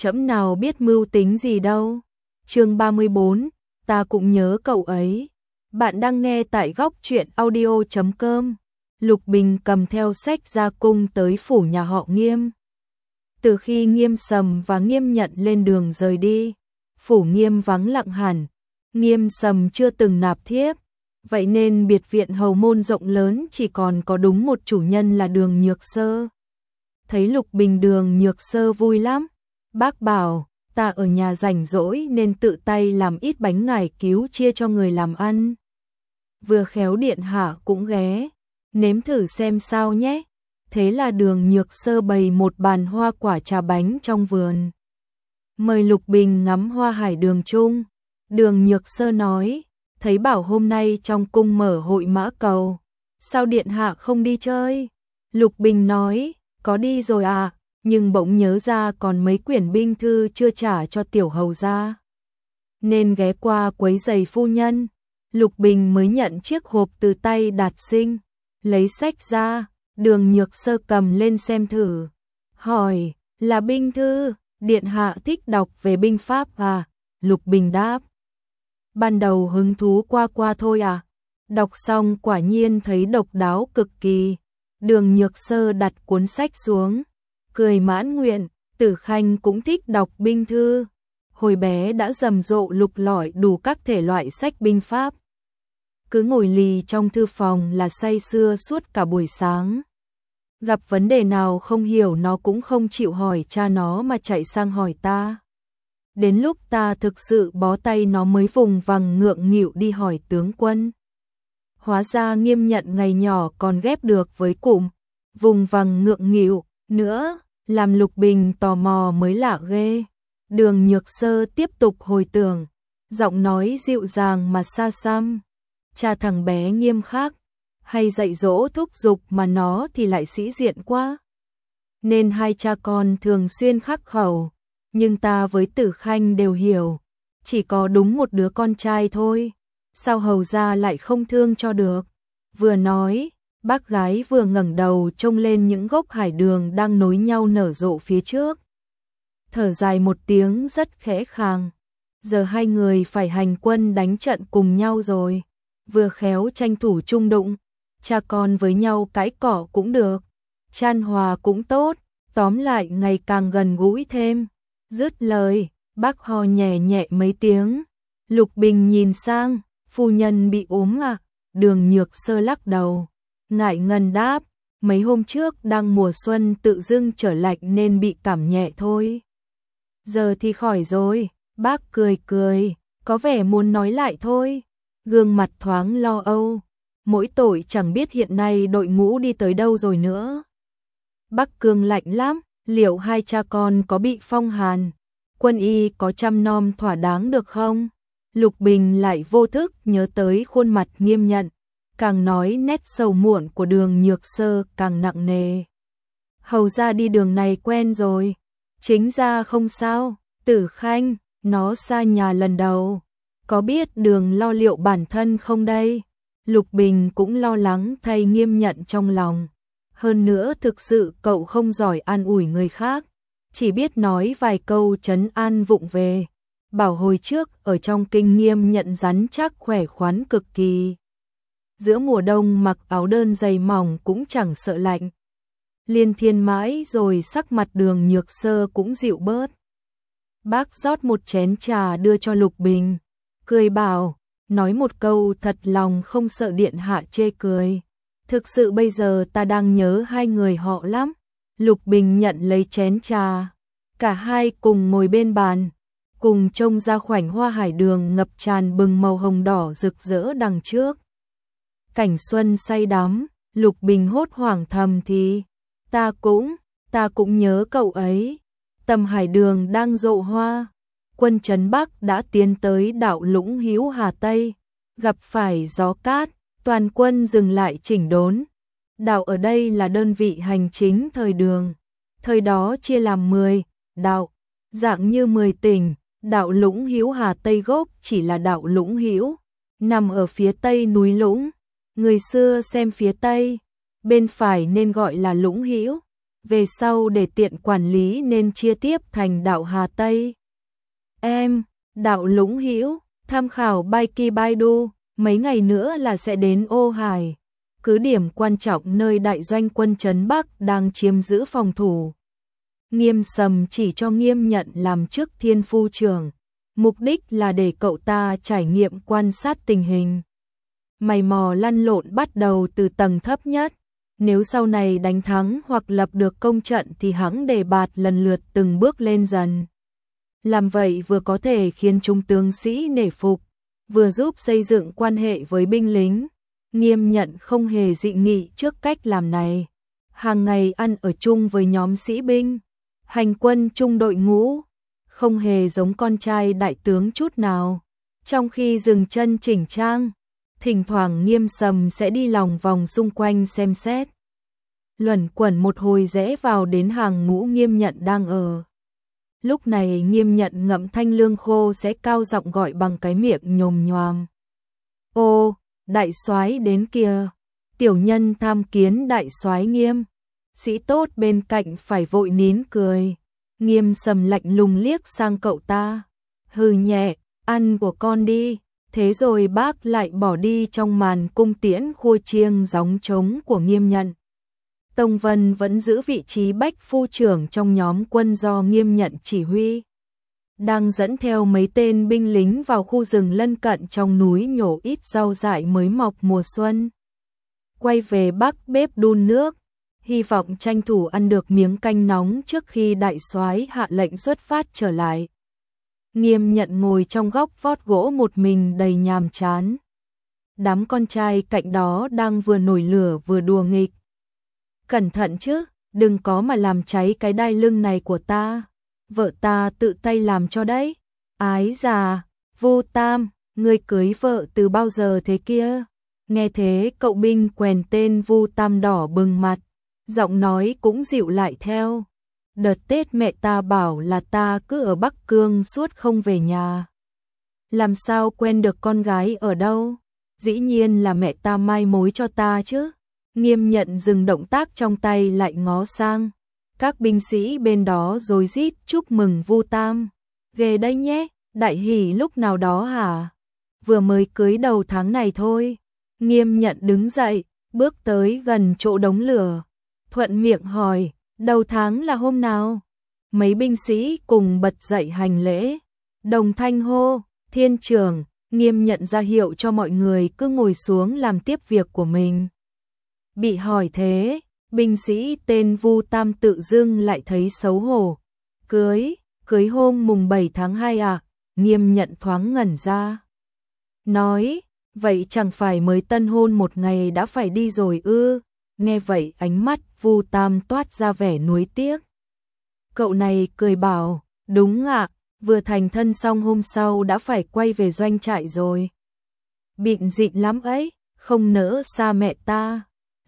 trẫm nào biết mưu tính gì đâu. Chương 34, ta cũng nhớ cậu ấy. Bạn đang nghe tại góc truyện audio.com. Lục Bình cầm theo sách ra cung tới phủ nhà họ Nghiêm. Từ khi Nghiêm Sầm và Nghiêm Nhận lên đường rời đi, phủ Nghiêm vắng lặng hẳn. Nghiêm Sầm chưa từng nạp thiếp, vậy nên biệt viện hầu môn rộng lớn chỉ còn có đúng một chủ nhân là Đường Nhược Sơ. Thấy Lục Bình, Đường Nhược Sơ vui lắm. Bác bảo, ta ở nhà rảnh rỗi nên tự tay làm ít bánh ngải cứu chia cho người làm ăn. Vừa khéo điện hạ cũng ghé, nếm thử xem sao nhé. Thế là Đường Nhược Sơ bày một bàn hoa quả trà bánh trong vườn. Mời Lục Bình ngắm hoa hải đường chung. Đường Nhược Sơ nói, thấy bảo hôm nay trong cung mở hội mã cầu, sao điện hạ không đi chơi? Lục Bình nói, có đi rồi à, nhưng bỗng nhớ ra còn mấy quyển binh thư chưa trả cho tiểu hầu gia, nên ghé qua quấy giày phu nhân. Lục Bình mới nhận chiếc hộp từ tay Đạt Sinh, lấy sách ra, Đường Nhược Sơ cầm lên xem thử, hỏi, là binh thư, điện hạ thích đọc về binh pháp à? Lục Bình đáp, ban đầu hứng thú qua thôi à. Đọc xong quả nhiên thấy độc đáo cực kỳ. Đường Nhược Sơ đặt cuốn sách xuống, cười mãn nguyện. Tử Khanh cũng thích đọc binh thư, hồi bé đã rầm rộ lục lọi đủ các thể loại sách binh pháp. Cứ ngồi lì trong thư phòng là say sưa suốt cả buổi sáng. Gặp vấn đề nào không hiểu nó cũng không chịu hỏi cha nó mà chạy sang hỏi ta. Đến lúc ta thực sự bó tay nó mới vùng vằng ngượng nghịu đi hỏi tướng quân. Hóa ra Nghiêm Nhận ngày nhỏ còn ghép được với cụm vùng vằng ngượng nghịu nữa, làm Lục Bình tò mò mới lạ ghê. Đường Nhược Sơ tiếp tục hồi tưởng, giọng nói dịu dàng mà xa xăm. Cha thằng bé nghiêm khắc, hay dạy dỗ thúc giục mà nó thì lại sĩ diện quá. Nên hai cha con thường xuyên khắc khẩu, nhưng ta với Tử Khanh đều hiểu, chỉ có đúng một đứa con trai thôi, sao hầu gia lại không thương cho được. Vừa nói, bác gái vừa ngẩng đầu trông lên những gốc hải đường đang nối nhau nở rộ phía trước. Thở dài một tiếng rất khẽ khàng, giờ hai người phải hành quân đánh trận cùng nhau rồi, vừa khéo tranh thủ chung đụng, cha con với nhau cãi cọ cũng được, chan hòa cũng tốt, tóm lại ngày càng gần gũi thêm. Dứt lời, bác ho nhẹ nhẹ mấy tiếng. Lục Bình nhìn sang, phu nhân bị ốm à? Đường Nhược Sơ lắc đầu, ngại ngần đáp, mấy hôm trước đang mùa xuân tự dưng trở lạnh nên bị cảm nhẹ thôi. Giờ thì khỏi rồi, bác cười cười, có vẻ muốn nói lại thôi. Gương mặt thoáng lo âu, mỗi tội chẳng biết hiện nay đội ngũ đi tới đâu rồi nữa. Bắc Cương lạnh lắm, liệu hai cha con có bị phong hàn? Quân y có chăm nom thỏa đáng được không? Lục Bình lại vô thức nhớ tới khuôn mặt Nghiêm Nhận, càng nói nét sầu muộn của Đường Nhược Sơ càng nặng nề. Hầu ra đi đường này quen rồi, chính ra không sao. Tử Khanh, nó xa nhà lần đầu, có biết Đường lo liệu bản thân không đây? Lục Bình cũng lo lắng thay Nghiêm Nhận trong lòng. Hơn nữa thực sự cậu không giỏi an ủi người khác, chỉ biết nói vài câu trấn an vụng về. Bảo hồi trước ở trong kinh Nghiêm Nhận rắn chắc khỏe khoắn cực kỳ. Giữa mùa đông mặc áo đơn dày mỏng cũng chẳng sợ lạnh. Liên thiên mãi rồi sắc mặt Đường Nhược Sơ cũng dịu bớt. Bác rót một chén trà đưa cho Lục Bình, cười bảo, nói một câu thật lòng không sợ điện hạ chê cười. Thực sự bây giờ ta đang nhớ hai người họ lắm. Lục Bình nhận lấy chén trà, cả hai cùng ngồi bên bàn, cùng trông ra khoảnh hoa hải đường ngập tràn bừng màu hồng đỏ rực rỡ đằng trước. Cảnh xuân say đắm, Lục Bình hốt hoảng thầm thì, ta cũng nhớ cậu ấy. Tầm hải đường đang rộ hoa, quân trấn Bắc đã tiến tới đảo Lũng Hữu Hà Tây, gặp phải gió cát, toàn quân dừng lại chỉnh đốn. Đảo ở đây là đơn vị hành chính thời Đường, thời đó chia làm 10 đảo, dạng như 10 tỉnh. Đảo Lũng Hữu Hà Tây gốc chỉ là đảo Lũng Hữu, nằm ở phía tây núi Lũng. Người xưa xem phía tây, bên phải nên gọi là Lũng Hữu, về sau để tiện quản lý nên chia tiếp thành đạo Hà Tây. Đạo Lũng Hữu, tham khảo Baiki Baidu, mấy ngày nữa là sẽ đến Ô Hải, cứ điểm quan trọng nơi đại doanh quân Trấn Bắc đang chiếm giữ phòng thủ. Nghiêm Sầm chỉ cho Nghiêm Nhận làm chức thiên phu trưởng, mục đích là để cậu ta trải nghiệm quan sát tình hình. Mày mò lăn lộn bắt đầu từ tầng thấp nhất, nếu sau này đánh thắng hoặc lập được công trận thì hẵng đề bạt lần lượt từng bước lên dần. Làm vậy vừa có thể khiến chúng tướng sĩ nể phục, vừa giúp xây dựng quan hệ với binh lính. Nghiêm Nhận không hề dị nghị trước cách làm này. Hàng ngày ăn ở chung với nhóm sĩ binh, hành quân chung đội ngũ, không hề giống con trai đại tướng chút nào. Trong khi dừng chân chỉnh trang, thỉnh thoảng Nghiêm Sầm sẽ đi lòng vòng xung quanh xem xét. Luẩn quẩn một hồi rẽ vào đến hàng ngũ Nghiêm Nhận đang ở. Lúc này Nghiêm Nhận ngậm thanh lương khô sẽ cao giọng gọi bằng cái miệng nhồm nhoàm. Ô, đại soái đến kìa. Tiểu nhân tham kiến đại soái Nghiêm. Sĩ tốt bên cạnh phải vội nín cười. Nghiêm Sầm lạnh lùng liếc sang cậu ta. Hừ nhẹ, ăn của con đi. Thế rồi bác lại bỏ đi trong màn cung tiễn khua chiêng gióng trống của Nghiêm Nhận. Tông Vân vẫn giữ vị trí bách phu trưởng trong nhóm quân do Nghiêm Nhận chỉ huy. Đang dẫn theo mấy tên binh lính vào khu rừng lân cận trong núi nhổ ít rau dại mới mọc mùa xuân. Quay về bắc bếp đun nước, hy vọng tranh thủ ăn được miếng canh nóng trước khi đại soái hạ lệnh xuất phát trở lại. Nghiêm Nhận ngồi trong góc vót gỗ một mình đầy nhàm chán. Đám con trai cạnh đó đang vừa nổi lửa vừa đùa nghịch. Cẩn thận chứ, đừng có mà làm cháy cái đai lưng này của ta. Vợ ta tự tay làm cho đấy. Ái già, Vu Tam, ngươi cưới vợ từ bao giờ thế kia? Nghe thế cậu binh quèn tên Vu Tam đỏ bừng mặt, giọng nói cũng dịu lại theo. Đợt Tết mẹ ta bảo là ta cứ ở Bắc Cương suốt không về nhà. Làm sao quen được con gái ở đâu? Dĩ nhiên là mẹ ta mai mối cho ta chứ. Nghiêm Nhận dừng động tác trong tay lại ngó sang. Các binh sĩ bên đó rồi rít chúc mừng Vu Tam. Ghê đây nhé, đại hỷ lúc nào đó hả? Vừa mới cưới đầu tháng này thôi. Nghiêm Nhận đứng dậy, bước tới gần chỗ đống lửa. Thuận miệng hỏi, đầu tháng là hôm nào? Mấy binh sĩ cùng bật dậy hành lễ. Đồng thanh hô, thiên trưởng. Nghiêm Nhận ra hiệu cho mọi người cứ ngồi xuống làm tiếp việc của mình. Bị hỏi thế, binh sĩ tên Vu Tam tự dưng lại thấy xấu hổ. Cưới hôm mùng 7 tháng 2 à? Nghiêm Nhận thoáng ngẩn ra. Nói, vậy chẳng phải mới tân hôn một ngày đã phải đi rồi ư? Nghe vậy ánh mắt Vu Tam toát ra vẻ nuối tiếc. Cậu này cười bảo, đúng ạ, vừa thành thân xong hôm sau đã phải quay về doanh trại rồi. Bịn dịn lắm ấy, không nỡ xa mẹ ta.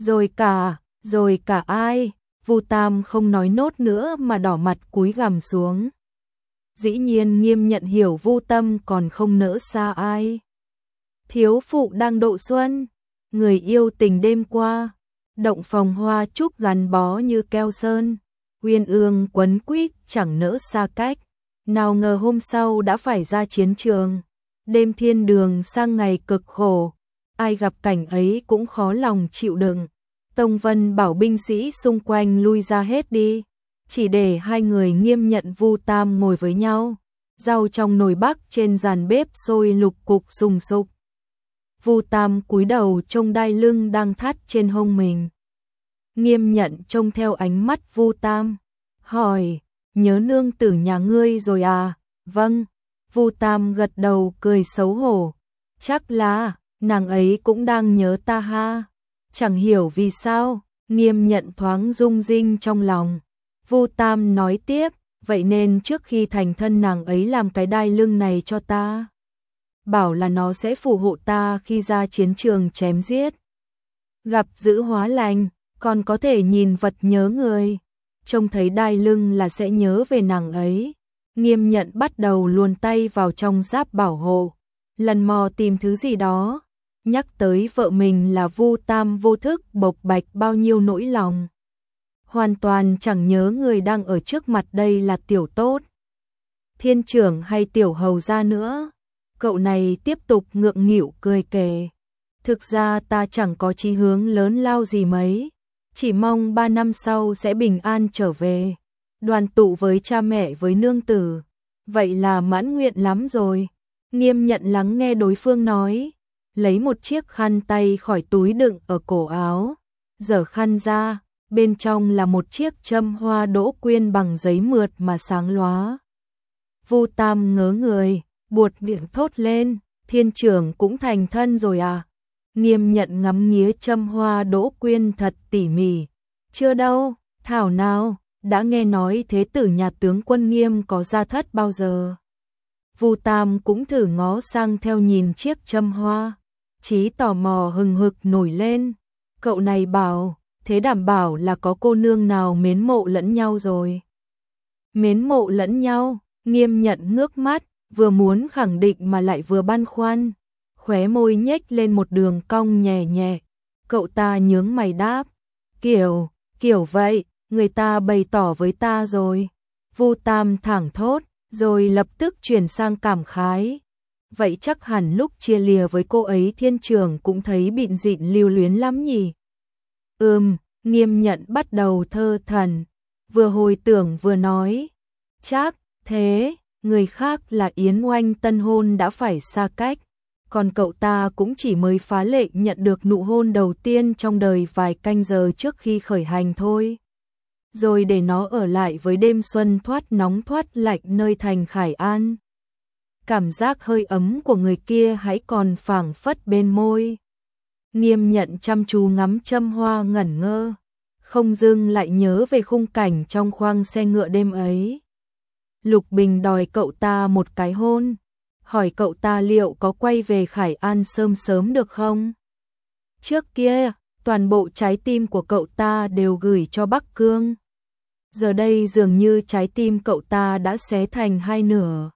Rồi cả ai? Vu Tam không nói nốt nữa mà đỏ mặt cúi gằm xuống. Dĩ nhiên Nghiêm Nhận hiểu Vu Tâm còn không nỡ xa ai. Thiếu phụ đang độ xuân, người yêu tình đêm qua, động phòng hoa trúc gắn bó như keo sơn, uyên ương quấn quýt chẳng nỡ xa cách. Nào ngờ hôm sau đã phải ra chiến trường, đêm thiên đường sang ngày cực khổ, ai gặp cảnh ấy cũng khó lòng chịu đựng. Tông Vân bảo binh sĩ xung quanh lui ra hết đi, chỉ để hai người Nghiêm Nhận Vu Tam ngồi với nhau. Rau trong nồi bắc trên giàn bếp sôi lục cục sùng sục. Vu Tam cúi đầu trông đai lưng đang thắt trên hông mình. Nghiêm Nhận trông theo ánh mắt Vu Tam, hỏi, nhớ nương tử nhà ngươi rồi à? Vâng. Vu Tam gật đầu cười xấu hổ. Chắc là, nàng ấy cũng đang nhớ ta ha. Chẳng hiểu vì sao, Nghiêm Nhận thoáng rung rinh trong lòng. Vu Tam nói tiếp, vậy nên trước khi thành thân nàng ấy làm cái đai lưng này cho ta. Bảo là nó sẽ phù hộ ta khi ra chiến trường chém giết. Gặp dữ hóa lành, còn có thể nhìn vật nhớ người. Trông thấy đai lưng là sẽ nhớ về nàng ấy. Nghiêm Nhận bắt đầu luồn tay vào trong giáp bảo hộ, lần mò tìm thứ gì đó. Nhắc tới vợ mình là Vu Tam vô thức bộc bạch bao nhiêu nỗi lòng. hoàn toàn chẳng nhớ người đang ở trước mặt đây là Tiểu Tốt, Thiên trưởng hay Tiểu hầu gia nữa. Cậu này tiếp tục ngượng nghịu cười kể. Thực ra ta chẳng có chí hướng lớn lao gì mấy, chỉ mong 3 năm sau sẽ bình an trở về, đoàn tụ với cha mẹ với nương tử. Vậy là mãn nguyện lắm rồi. Nghiêm Nhận lắng nghe đối phương nói, lấy một chiếc khăn tay khỏi túi đựng ở cổ áo, giở khăn ra, bên trong là một chiếc châm hoa đỗ quyên bằng giấy mượt mà sáng lóa. Vu Tam ngớ người, buột miệng thốt lên, Thiên trưởng cũng thành thân rồi à? Nghiêm Nhận ngắm nghía châm hoa đỗ quyên thật tỉ mỉ. Chưa đâu, thảo nào, đã nghe nói thế tử nhà tướng quân Nghiêm có gia thất bao giờ. Vu Tam cũng thử ngó sang theo nhìn chiếc châm hoa, trí tò mò hừng hực nổi lên. Cậu này bảo, thế đảm bảo là có cô nương nào mến mộ lẫn nhau rồi. Mến mộ lẫn nhau, Nghiêm Nhận ngước mắt, vừa muốn khẳng định mà lại vừa băn khoăn, khóe môi nhếch lên một đường cong nhẹ nhẹ. Cậu ta nhướng mày đáp, kiểu vậy, người ta bày tỏ với ta rồi. Vu Tam thẳng thốt, rồi lập tức chuyển sang cảm khái. Vậy chắc hẳn lúc chia lìa với cô ấy Thiên trưởng cũng thấy bịn dịn lưu luyến lắm nhỉ? Nghiêm Nhận bắt đầu thơ thẩn, vừa hồi tưởng vừa nói, chắc thế, người khác là Yến Oanh tân hôn đã phải xa cách, còn cậu ta cũng chỉ mới phá lệ nhận được nụ hôn đầu tiên trong đời vài canh giờ trước khi khởi hành thôi. Rồi để nó ở lại với đêm xuân thoát nóng thoát lạnh nơi thành Khải An. Cảm giác hơi ấm của người kia hãy còn phảng phất bên môi. Nghiêm Nhận chăm chú ngắm châm hoa ngẩn ngơ, không dưng lại nhớ về khung cảnh trong khoang xe ngựa đêm ấy. Lục Bình đòi cậu ta một cái hôn, hỏi cậu ta liệu có quay về Khải An sớm sớm được không? Trước kia, toàn bộ trái tim của cậu ta đều gửi cho Bắc Cương. Giờ đây dường như trái tim cậu ta đã xé thành hai nửa.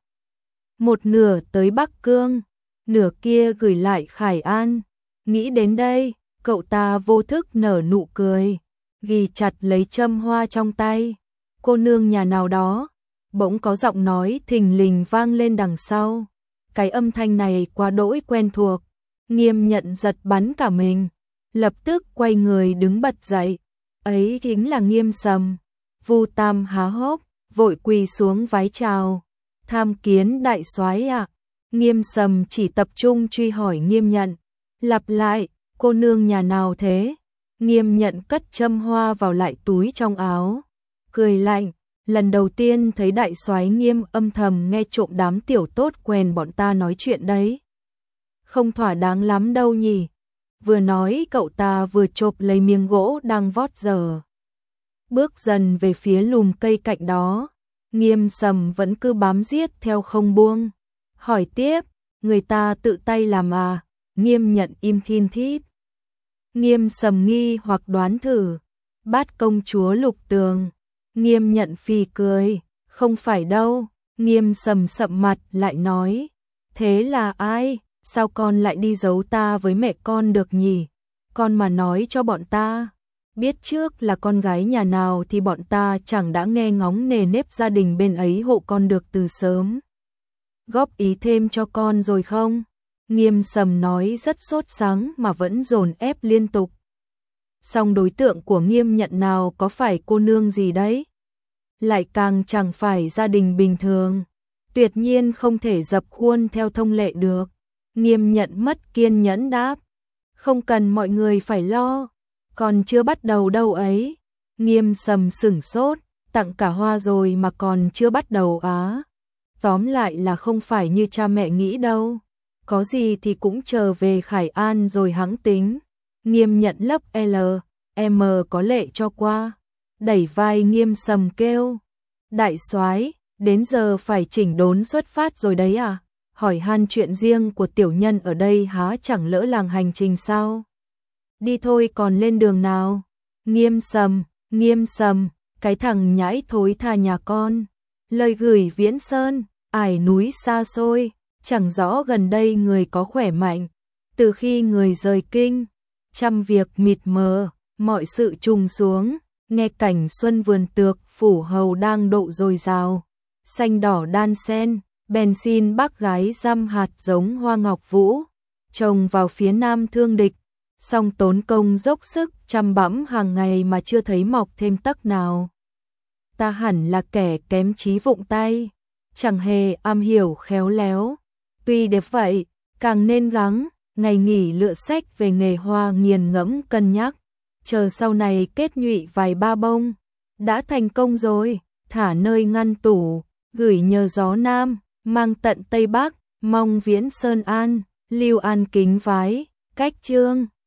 Một nửa tới Bắc Cương, nửa kia gửi lại Khải An. Nghĩ đến đây, cậu ta vô thức nở nụ cười, ghi chặt lấy châm hoa trong tay. Cô nương nhà nào đó, bỗng có giọng nói thình lình vang lên đằng sau. Cái âm thanh này quá đỗi quen thuộc. Nghiêm Nhận giật bắn cả mình, lập tức quay người đứng bật dậy. Ấy chính là Nghiêm Sầm. Vu Tam há hốc, vội quỳ xuống vái chào. Tham kiến đại soái ạ. Nghiêm Sầm chỉ tập trung truy hỏi Nghiêm Nhận. Lặp lại, cô nương nhà nào thế? Nghiêm Nhận cất châm hoa vào lại túi trong áo, cười lạnh. Lần đầu tiên thấy đại soái Nghiêm âm thầm nghe trộm đám tiểu tốt quèn bọn ta nói chuyện đấy. Không thỏa đáng lắm đâu nhỉ. Vừa nói cậu ta vừa chộp lấy miếng gỗ đang vót dở, bước dần về phía lùm cây cạnh đó. Nghiêm Sầm vẫn cứ bám giết theo không buông. Hỏi tiếp, người ta tự tay làm à? Nghiêm Nhận im thin thít. Nghiêm Sầm nghi hoặc đoán thử, Bát công chúa Lục Tường. Nghiêm Nhận phì cười, không phải đâu. Nghiêm Sầm sậm mặt lại nói, thế là ai? Sao con lại đi giấu ta với mẹ con được nhỉ? Con mà nói cho bọn ta biết trước là con gái nhà nào thì bọn ta chẳng đã nghe ngóng nề nếp gia đình bên ấy hộ con được từ sớm. Góp ý thêm cho con rồi không? Nghiêm Sầm nói rất sốt sắng mà vẫn dồn ép liên tục. Song đối tượng của Nghiêm Nhận nào có phải cô nương gì đấy? Lại càng chẳng phải gia đình bình thường. Tuyệt nhiên không thể dập khuôn theo thông lệ được. Nghiêm Nhận mất kiên nhẫn đáp, không cần mọi người phải lo, còn chưa bắt đầu đâu ấy. Nghiêm Sầm sửng sốt, tặng cả hoa rồi mà còn chưa bắt đầu á? Tóm lại là không phải như cha mẹ nghĩ đâu, có gì thì cũng chờ về Khải An rồi hẵng tính. Nghiêm Nhận lấp L, M có lệ cho qua, đẩy vai Nghiêm Sầm kêu, đại soái, đến giờ phải chỉnh đốn xuất phát rồi đấy à? Hỏi han chuyện riêng của tiểu nhân ở đây há chẳng lỡ làng hành trình sao? Đi thôi còn lên đường nào? Nghiêm Sầm, cái thằng nhãi thối tha nhà con. Lời gửi Viễn Sơn, ải núi xa xôi, chẳng rõ gần đây người có khỏe mạnh. Từ khi người rời kinh, trăm việc mịt mờ, mọi sự trùng xuống, nghe cảnh xuân vườn tược phủ hầu đang độ dồi dào, xanh đỏ đan sen, bèn xin bác gái dăm hạt giống hoa ngọc vũ, trồng vào phía nam thương địch, song tốn công dốc sức chăm bẵm hàng ngày mà chưa thấy mọc thêm tấc nào. Ta hẳn là kẻ kém trí vụng tay, chẳng hề am hiểu khéo léo, tuy đẹp vậy, càng nên gắng, ngày nghỉ lựa sách về nghề hoa nghiền ngẫm cân nhắc, chờ sau này kết nhụy vài ba bông, đã thành công rồi, thả nơi ngăn tủ, gửi nhờ gió nam, mang tận Tây Bắc, mong viễn sơn an, Lưu An kính vái, cách chương.